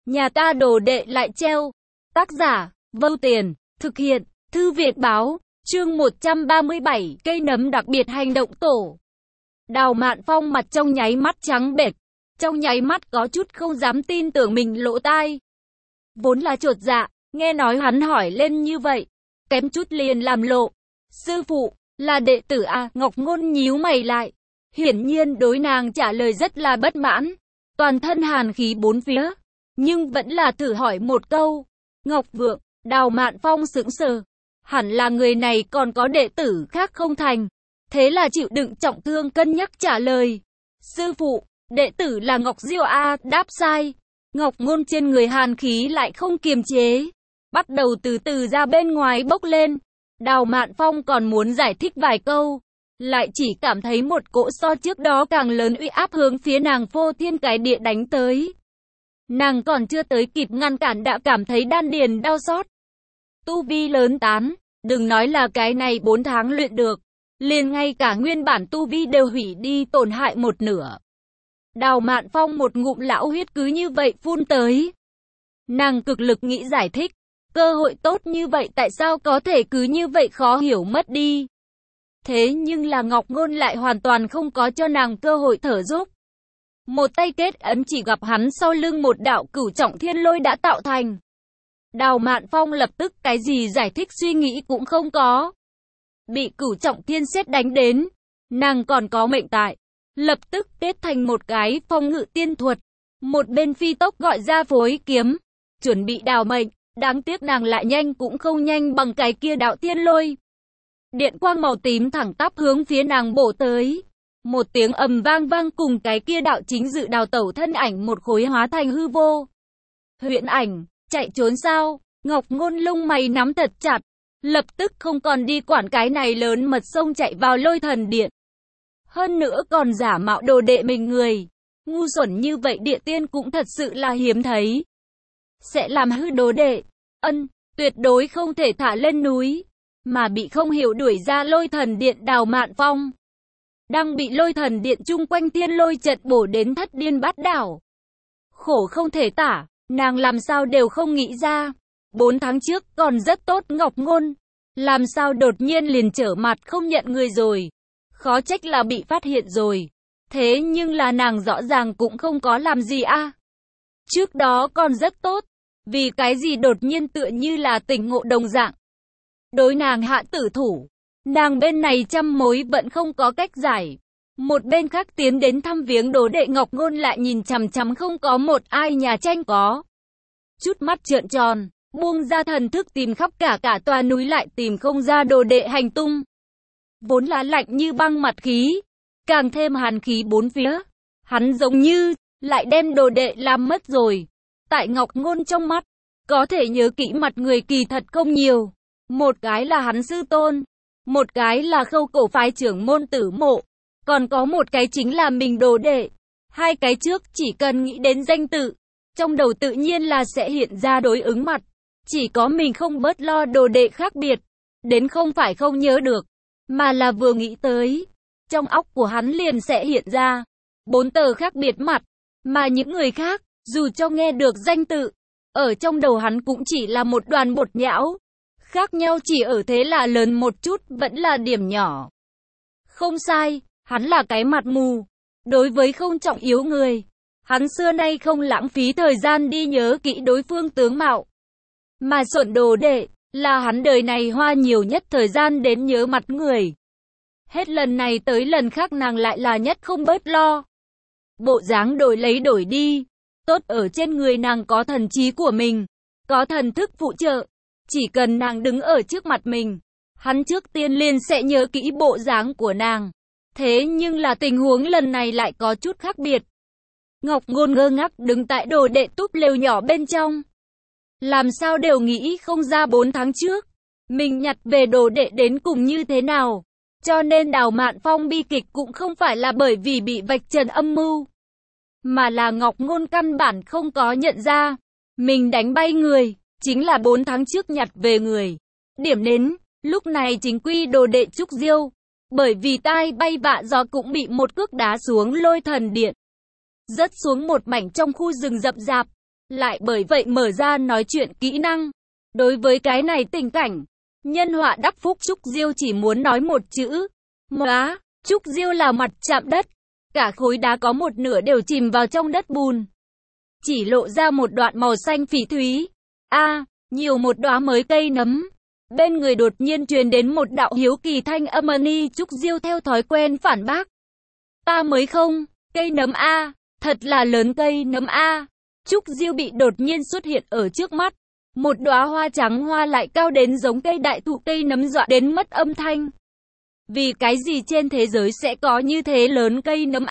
Nhà ta đồ đệ lại treo. Tác giả, Vâu Tiền, thực hiện, Thư viện báo, chương 137, cây nấm đặc biệt hành động tổ. Đào Mạn Phong mặt trong nháy mắt trắng bệch, trong nháy mắt có chút không dám tin tưởng mình lỗ tai. Vốn là chột dạ, nghe nói hắn hỏi lên như vậy, kém chút liền làm lộ. Sư phụ, là đệ tử à? Ngọc Ngôn nhíu mày lại, hiển nhiên đối nàng trả lời rất là bất mãn, toàn thân hàn khí bốn phía, nhưng vẫn là thử hỏi một câu. Ngọc Vượng, Đào Mạn Phong sững sờ, hẳn là người này còn có đệ tử khác không thành, thế là chịu đựng trọng thương cân nhắc trả lời. Sư phụ, đệ tử là Ngọc Diêu a. Đáp sai. Ngọc Ngôn trên người hàn khí lại không kiềm chế, bắt đầu từ từ ra bên ngoài bốc lên. Đào Mạn Phong còn muốn giải thích vài câu, lại chỉ cảm thấy một cỗ so trước đó càng lớn uy áp hướng phía nàng phô thiên cái địa đánh tới. Nàng còn chưa tới kịp ngăn cản đã cảm thấy đan điền đau xót. Tu vi lớn tán, đừng nói là cái này 4 tháng luyện được, liền ngay cả nguyên bản tu vi đều hủy đi, tổn hại một nửa. Đào Mạn Phong một ngụm lão huyết cứ như vậy phun tới. Nàng cực lực nghĩ giải thích, cơ hội tốt như vậy tại sao có thể cứ như vậy khó hiểu mất đi. Thế nhưng là Ngọc Ngôn lại hoàn toàn không có cho nàng cơ hội thở dốc. Một tay kết ấn, chỉ gặp hắn sau lưng một đạo cửu trọng thiên lôi đã tạo thành. Đào Mạn Phong lập tức cái gì giải thích suy nghĩ cũng không có. Bị cửu trọng thiên sét đánh đến, nàng còn có mệnh tại, lập tức kết thành một cái phong ngự tiên thuật. Một bên phi tốc gọi ra phối kiếm, chuẩn bị đào mệnh, đáng tiếc nàng lại nhanh cũng không nhanh bằng cái kia đạo tiên lôi. Điện quang màu tím thẳng tắp hướng phía nàng bổ tới. Một tiếng ầm vang vang cùng cái kia đạo chính dự đào tẩu thân ảnh một khối hóa thành hư vô. Huyễn ảnh, chạy trốn sao? Ngọc Ngôn lông mày nắm thật chặt, lập tức không còn đi quản cái này lớn mật xông chạy vào lôi thần điện. Hơn nữa còn giả mạo đồ đệ mình người. Ngu xuẩn như vậy địa tiên cũng thật sự là hiếm thấy. Sẽ làm hư đồ đệ. Tuyệt đối không thể thả lên núi. Mà bị không hiểu đuổi ra lôi thần điện. Đào Mạn Phong đang bị lôi thần điện chung quanh tiên lôi trận bổ đến thất điên bát đảo. Khổ không thể tả, nàng làm sao đều không nghĩ ra. 4 tháng trước còn rất tốt Ngọc Ngôn, làm sao đột nhiên liền trở mặt không nhận người rồi. Khó trách là bị phát hiện rồi. Thế nhưng là nàng rõ ràng cũng không có làm gì a. Trước đó còn rất tốt, vì cái gì đột nhiên tựa như là tỉnh ngộ đồng dạng. Đối nàng hạ tử thủ, nàng bên này trăm mối vẫn không có cách giải. Một bên khác tiến đến thăm viếng đồ đệ Ngọc Ngôn lại nhìn chằm chằm không có một ai nhà tranh có. Chút mắt trợn tròn, buông ra thần thức tìm khắp cả tòa núi lại tìm không ra đồ đệ hành tung. Vốn là lạnh như băng mặt khí, càng thêm hàn khí bốn phía. Hắn giống như lại đem đồ đệ làm mất rồi. Tại Ngọc Ngôn trong mắt, có thể nhớ kỹ mặt người kỳ thật không nhiều. Một cái là hắn sư tôn, một cái là Khâu Cổ phái trưởng môn Tử Mộ, còn có một cái chính là mình đồ đệ. Hai cái trước chỉ cần nghĩ đến danh tự, trong đầu tự nhiên là sẽ hiện ra đối ứng mặt. Chỉ có mình không bớt lo đồ đệ khác biệt, đến không phải không nhớ được, mà là vừa nghĩ tới, trong óc của hắn liền sẽ hiện ra 4 tờ khác biệt mặt, mà những người khác, dù cho nghe được danh tự, ở trong đầu hắn cũng chỉ là một đoàn bột nhão. Khác nhau chỉ ở thế là lớn một chút, vẫn là điểm nhỏ. Không sai, hắn là cái mặt mù. Đối với không trọng yếu người, hắn xưa nay không lãng phí thời gian đi nhớ kỹ đối phương tướng mạo. Mà Xuẩn đồ đệ, là hắn đời này hoa nhiều nhất thời gian đến nhớ mặt người. Hết lần này tới lần khác nàng lại là nhất không bớt lo. Bộ dáng đổi lấy đổi đi, tốt ở trên người nàng có thần trí của mình, có thần thức phụ trợ. Chỉ cần nàng đứng ở trước mặt mình, hắn trước tiên liền sẽ nhớ kỹ bộ dáng của nàng. Thế nhưng là tình huống lần này lại có chút khác biệt. Ngọc Ngôn ngơ ngác đứng tại đồ đệ túp lều nhỏ bên trong. Làm sao đều nghĩ không ra 4 tháng trước, mình nhặt về đồ đệ đến cùng như thế nào. Cho nên Đào Mạn Phong bi kịch cũng không phải là bởi vì bị vạch trần âm mưu, mà là Ngọc Ngôn căn bản không có nhận ra, mình đánh bay người, chính là 4 tháng trước nhặt về người. Điểm đến, lúc này chính quy đồ đệ Trúc Diêu, bởi vì tai bay vạ gió cũng bị một cước đá xuống lôi thần điện. Rớt xuống một mảnh trong khu rừng rậm rạp, lại bởi vậy mở ra nói chuyện kỹ năng. Đối với cái này tình cảnh, nhân họa đắc phúc Trúc Diêu chỉ muốn nói một chữ. Móa, Trúc Diêu là mặt chạm đất. Cả khối đá có một nửa đều chìm vào trong đất bùn. Chỉ lộ ra một đoạn màu xanh phỉ thúy. Nhiều một đóa mới cây nấm. Bên người đột nhiên truyền đến một đạo hiếu kỳ thanh âm. Trúc Diêu theo thói quen phản bác. Ta mới không, cây nấm thật là lớn cây nấm Trúc Diêu bị đột nhiên xuất hiện ở trước mắt. Một đóa hoa trắng hoa lại cao đến giống cây đại thụ, cây nấm dọa đến mất âm thanh. Vì cái gì trên thế giới sẽ có như thế lớn cây nấm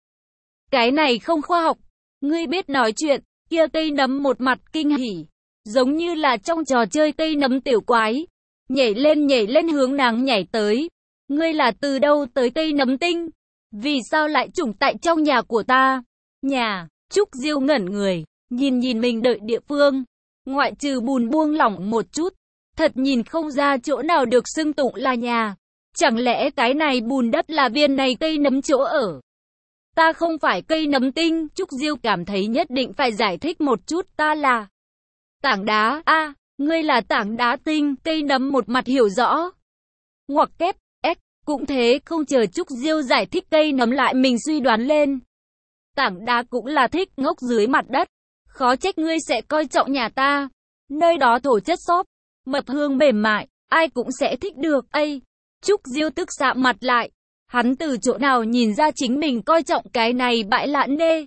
Cái này không khoa học. Ngươi biết nói chuyện, kia cây nấm một mặt kinh hỉ. Giống như là trong trò chơi cây nấm tiểu quái. Nhảy lên hướng nàng nhảy tới. Ngươi là từ đâu tới cây nấm tinh? Vì sao lại chủng tại trong nhà của ta? Nhà, Trúc Diêu ngẩn người, nhìn mình đợi địa phương. Ngoại trừ bùn buông lỏng một chút, thật nhìn không ra chỗ nào được xưng tụng là nhà. Chẳng lẽ cái này bùn đất là viên này cây nấm chỗ ở? Ta không phải cây nấm tinh. Trúc Diêu cảm thấy nhất định phải giải thích một chút. Ta là tảng đá. Ngươi là tảng đá tinh. Cây nấm một mặt hiểu rõ. Ngoặc kép, cũng thế. Không chờ Trúc Diêu giải thích cây nấm lại mình suy đoán lên. Tảng đá cũng là thích ngốc dưới mặt đất. Khó trách ngươi sẽ coi trọng nhà ta. Nơi đó thổ chất xốp, mập hương mềm mại, ai cũng sẽ thích được. Trúc Diêu tức sạm mặt lại. Hắn từ chỗ nào nhìn ra chính mình coi trọng cái này bại lạn nê.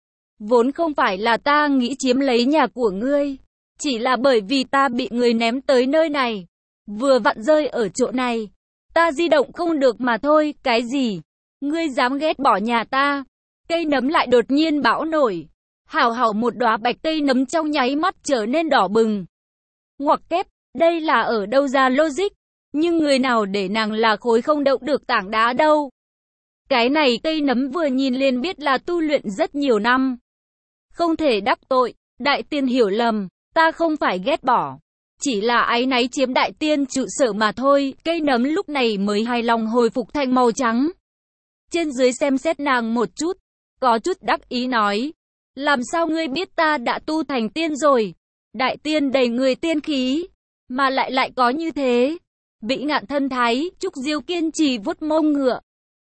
Vốn không phải là ta nghĩ chiếm lấy nhà của ngươi. Chỉ là bởi vì ta bị người ném tới nơi này. Vừa vặn rơi ở chỗ này. Ta di động không được mà thôi. Cái gì? Ngươi dám ghét bỏ nhà ta? Cây nấm lại đột nhiên bão nổi. Hảo một đóa bạch cây nấm trong nháy mắt trở nên đỏ bừng. Ngoặc kép, đây là ở đâu ra logic? Nhưng người nào để nàng là khối không động được tảng đá đâu? Cái này cây nấm vừa nhìn liền biết là tu luyện rất nhiều năm. Không thể đắc tội, đại tiên hiểu lầm, ta không phải ghét bỏ. Chỉ là áy náy chiếm đại tiên trụ sở mà thôi. Cây nấm lúc này mới hài lòng hồi phục thành màu trắng. Trên dưới xem xét nàng một chút, có chút đắc ý nói. Làm sao ngươi biết ta đã tu thành tiên rồi? Đại tiên đầy người tiên khí, mà lại có như thế. Vĩ ngạn thân thái, Trúc Diêu kiên trì vuốt mông ngựa.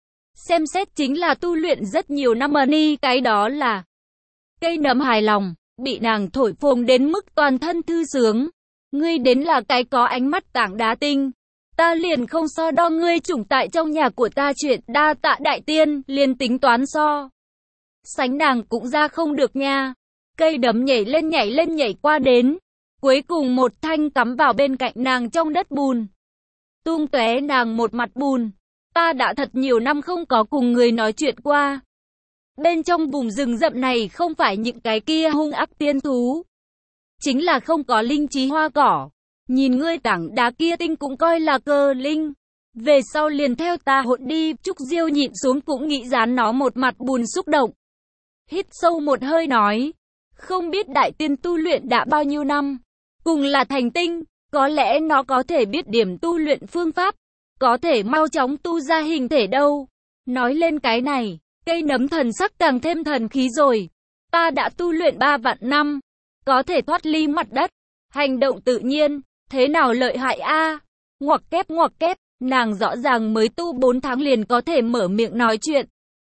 Xem xét chính là tu luyện rất nhiều năm cái đó là. Cây nấm hài lòng, bị nàng thổi phồng đến mức toàn thân thư sướng. Ngươi đến là cái có ánh mắt tảng đá tinh. Ta liền không so đo ngươi chủng tại trong nhà của ta chuyện đa tạ đại tiên, liền tính toán so. Sánh nàng cũng ra không được nha. Cây nấm nhảy lên nhảy qua đến. Cuối cùng một thanh cắm vào bên cạnh nàng trong đất bùn. Tung tóe nàng một mặt bùn. Ta đã thật nhiều năm không có cùng người nói chuyện qua. Bên trong vùng rừng rậm này không phải những cái kia hung ác tiên thú. Chính là không có linh trí hoa cỏ. Nhìn ngươi tảng đá kia tinh cũng coi là cơ linh. Về sau liền theo ta hỗn đi. Trúc Diêu nhịn xuống cũng nghĩ dán nó một mặt bùn xúc động. Hít sâu một hơi nói. Không biết đại tiên tu luyện đã bao nhiêu năm. Cùng là thành tinh. Có lẽ nó có thể biết điểm tu luyện phương pháp. Có thể mau chóng tu ra hình thể đâu. Nói lên cái này, cây nấm thần sắc càng thêm thần khí rồi. Ta đã tu luyện 3 vạn năm. Có thể thoát ly mặt đất. Hành động tự nhiên. Thế nào lợi hại Ngoặc kép. Nàng rõ ràng mới tu 4 tháng liền có thể mở miệng nói chuyện.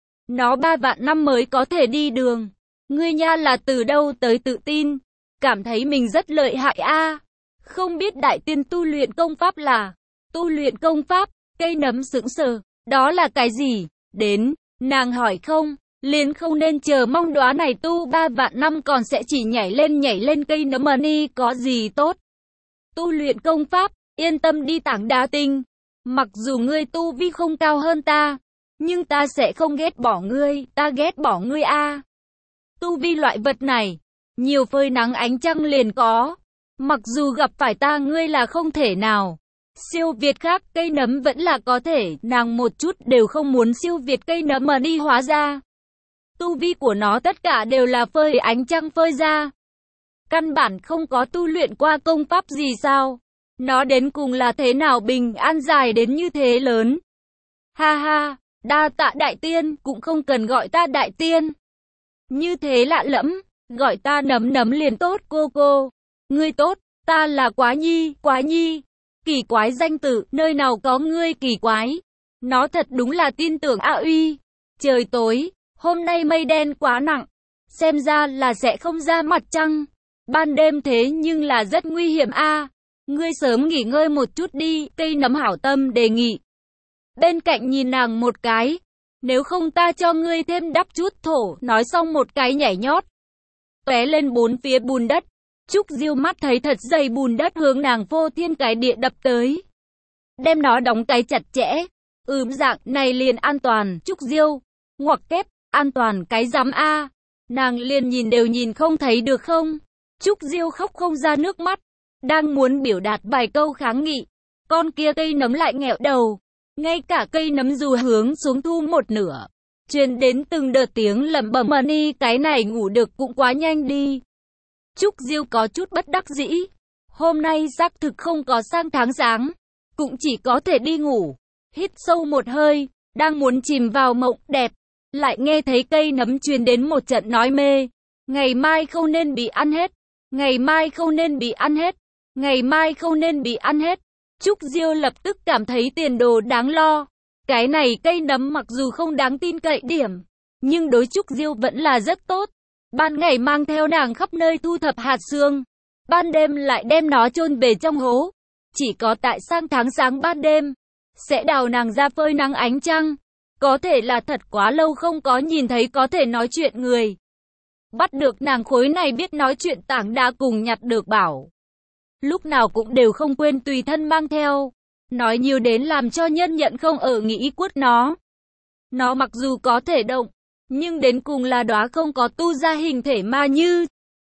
Nó 3 vạn năm mới có thể đi đường. Ngươi nha là từ đâu tới tự tin. Cảm thấy mình rất lợi hại Không biết đại tiên tu luyện công pháp là. Tu luyện công pháp. Cây nấm sững sờ. Đó là cái gì? Đến. Nàng hỏi không. Liền không nên chờ mong đóa này tu 3 vạn năm còn sẽ chỉ nhảy lên cây nấm có gì tốt. Tu luyện công pháp. Yên tâm đi tảng đá tinh. Mặc dù ngươi tu vi không cao hơn ta. Nhưng ta sẽ không ghét bỏ ngươi. Ta ghét bỏ ngươi Tu vi loại vật này. Nhiều phơi nắng ánh trăng liền có. Mặc dù gặp phải ta ngươi là không thể nào. Siêu việt khác cây nấm vẫn là có thể. Nàng một chút đều không muốn siêu việt cây nấm hóa ra. Tu vi của nó tất cả đều là phơi ánh trăng phơi ra. Căn bản không có tu luyện qua công pháp gì sao. Nó đến cùng là thế nào bình an dài đến như thế lớn. Ha ha, đa tạ đại tiên, cũng không cần gọi ta đại tiên. Như thế lạ lẫm, Gọi ta Nấm Nấm liền tốt cô. Ngươi tốt, ta là Quá Nhi. Kỳ quái danh tự, nơi nào có ngươi kỳ quái. Nó thật đúng là tin tưởng a uy. Trời tối, hôm nay mây đen quá nặng. Xem ra là sẽ không ra mặt trăng. Ban đêm thế nhưng là rất nguy hiểm a. Ngươi sớm nghỉ ngơi một chút đi, Cây Nấm hảo tâm đề nghị. Bên cạnh nhìn nàng một cái. Nếu không ta cho ngươi thêm đắp chút thổ, nói xong một cái nhảy nhót. Tóe lên bốn phía bùn đất. Trúc Diêu mắt thấy thật dày bùn đất hướng nàng phô thiên cái địa đập tới. Đem nó đóng cái chặt chẽ. Dạng này liền an toàn, Trúc Diêu. Ngoặc kép, an toàn cái rắm a. Nàng liền nhìn đều nhìn không thấy được không? Trúc Diêu khóc không ra nước mắt. Đang muốn biểu đạt vài câu kháng nghị. Con kia Cây Nấm lại nghẹo đầu. Ngay cả Cây Nấm dù hướng xuống thu một nửa. Truyền đến từng đợt tiếng lẩm bẩm Money cái này ngủ được cũng quá nhanh đi. Trúc Diêu có chút bất đắc dĩ. Hôm nay xác thực không có sang tháng sáng. Cũng chỉ có thể đi ngủ. Hít sâu một hơi. Đang muốn chìm vào mộng đẹp. Lại nghe thấy Cây Nấm truyền đến một trận nói mê. Ngày mai không nên bị ăn hết. Ngày mai không nên bị ăn hết. Ngày mai không nên bị ăn hết. Trúc Diêu lập tức cảm thấy tiền đồ đáng lo. Cái này Cây Nấm mặc dù không đáng tin cậy điểm. Nhưng đối Trúc Diêu vẫn là rất tốt. Ban ngày mang theo nàng khắp nơi thu thập hạt xương. Ban đêm lại đem nó chôn về trong hố. Chỉ có tại sang tháng sáng ban đêm. Sẽ đào nàng ra phơi nắng ánh trăng. Có thể là thật quá lâu không có nhìn thấy có thể nói chuyện người. Bắt được nàng khối này biết nói chuyện tảng đá cùng nhặt được bảo. Lúc nào cũng đều không quên tùy thân mang theo. Nói nhiều đến làm cho nhân nhận không ở nghĩ quất nó. Nó mặc dù có thể động, nhưng đến cùng là đóa không có tu ra hình thể mà như.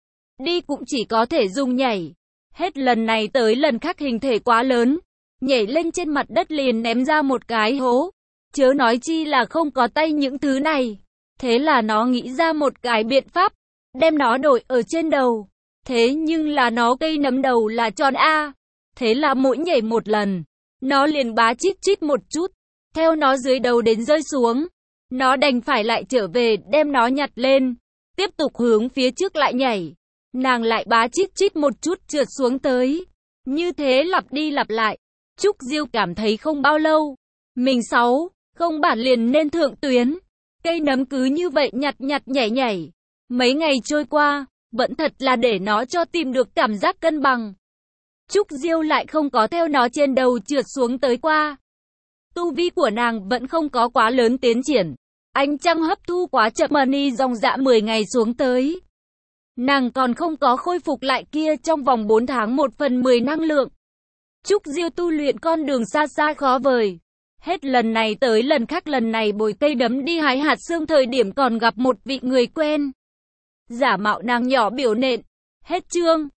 Đi cũng chỉ có thể dùng nhảy. Hết lần này tới lần khác hình thể quá lớn. Nhảy lên trên mặt đất liền ném ra một cái hố. Chớ nói chi là không có tay những thứ này. Thế là nó nghĩ ra một cái biện pháp. Đem nó đội ở trên đầu. Thế nhưng là nó Cây Nấm đầu là tròn A. Thế là mỗi nhảy một lần. Nó liền bá chít chít một chút. Theo nó dưới đầu đến rơi xuống. Nó đành phải lại trở về đem nó nhặt lên. Tiếp tục hướng phía trước lại nhảy. Nàng lại bá chít chít một chút trượt xuống tới. Như thế lặp đi lặp lại. Trúc Diêu cảm thấy không bao lâu. Mình không bản liền nên thượng tuyến. Cây Nấm cứ như vậy nhặt nhảy nhảy. Mấy ngày trôi qua, vẫn thật là để nó cho tìm được cảm giác cân bằng. Trúc Diêu lại không có theo nó trên đầu trượt xuống tới qua. Tu vi của nàng vẫn không có quá lớn tiến triển. Ánh trăng hấp thu quá chậm Money dòng dã 10 ngày xuống tới. Nàng còn không có khôi phục lại kia trong vòng 4 tháng 1/10 năng lượng. Trúc Diêu tu luyện con đường xa xa khó vời. Hết lần này tới lần khác lần này bồi Cây Nấm đi hái hạt xương thời điểm còn gặp một vị người quen. Giả mạo nàng nhỏ biểu nện. Hết chương.